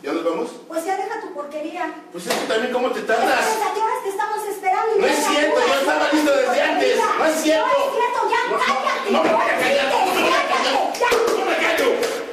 ¿Ya nos vamos? Pues ya deja tu porquería. Pues es que también cómo te tardas. ¿A qué horas te estamos esperando? No es cierto, yo estaba listo desde antes. No es cierto. No es cierto, ya cállate. No me voy a callar. No me voy a callar. No me callo.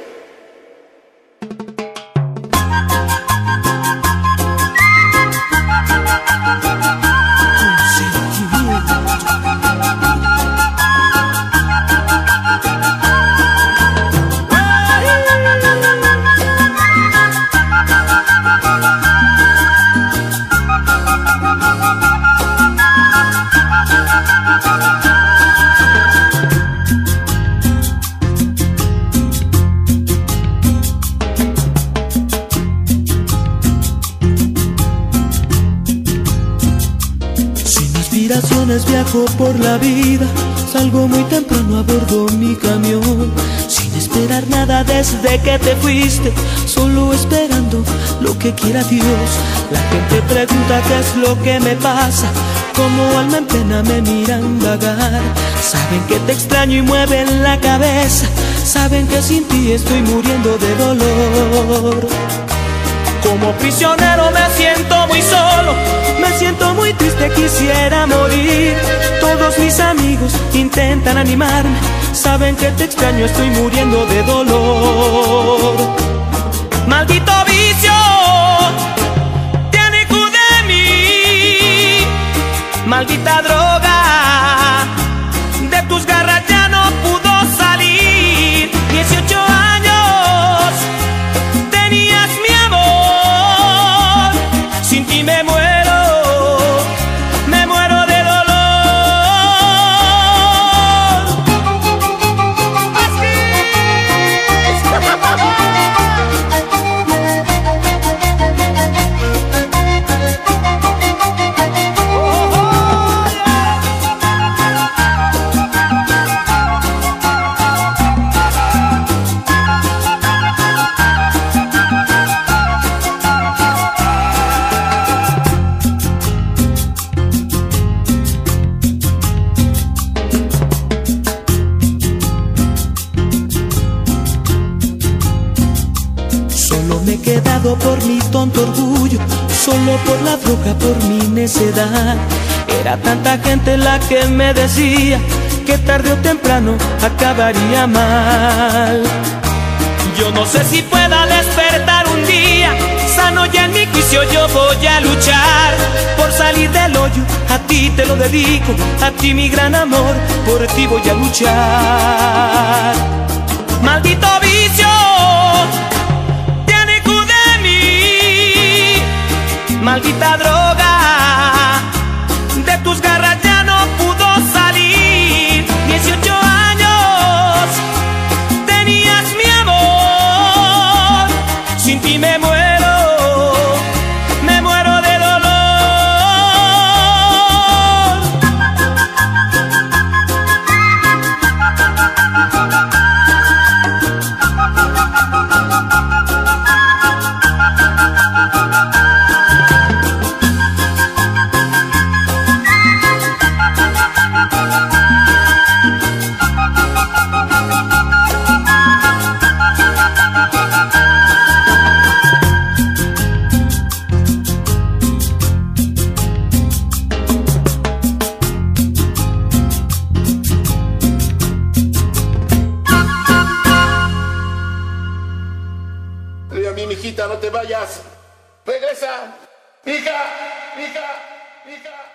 Viajo por la vida, salgo muy temprano a bordo mi camión, sin esperar nada desde que te fuiste, solo esperando lo que quiera Dios. La gente pregunta qué es lo que me pasa, como alma en pena me miran vagar. Saben que te extraño y mueven la cabeza, saben que sin ti estoy muriendo de dolor. Como prisionero me siento muy solo, me siento muy triste, quisiera morir. Todos mis amigos intentan animarme, saben que te extraño, estoy muriendo de dolor. Maldito vicio, tiene cu de mí. Maldita droga, de tus garras ya no pudo salir. 18 años tenías mi amor, sin ti me muero de dolor. Por mi tonto orgullo, solo por la droga, por mi necedad. Era tanta gente la que me decía que tarde o temprano acabaría mal. Yo no sé si pueda despertar un día sano, ya en mi juicio yo voy a luchar por salir del hoyo. A ti te lo dedico, a ti mi gran amor, por ti voy a luchar. Maldito vicio, maldita droga, de tus garras ya no pudo salir. 18 años tenías mi amor, sin ti me muero de dolor. Mijita, no te vayas. Regresa. Hija, hija, hija.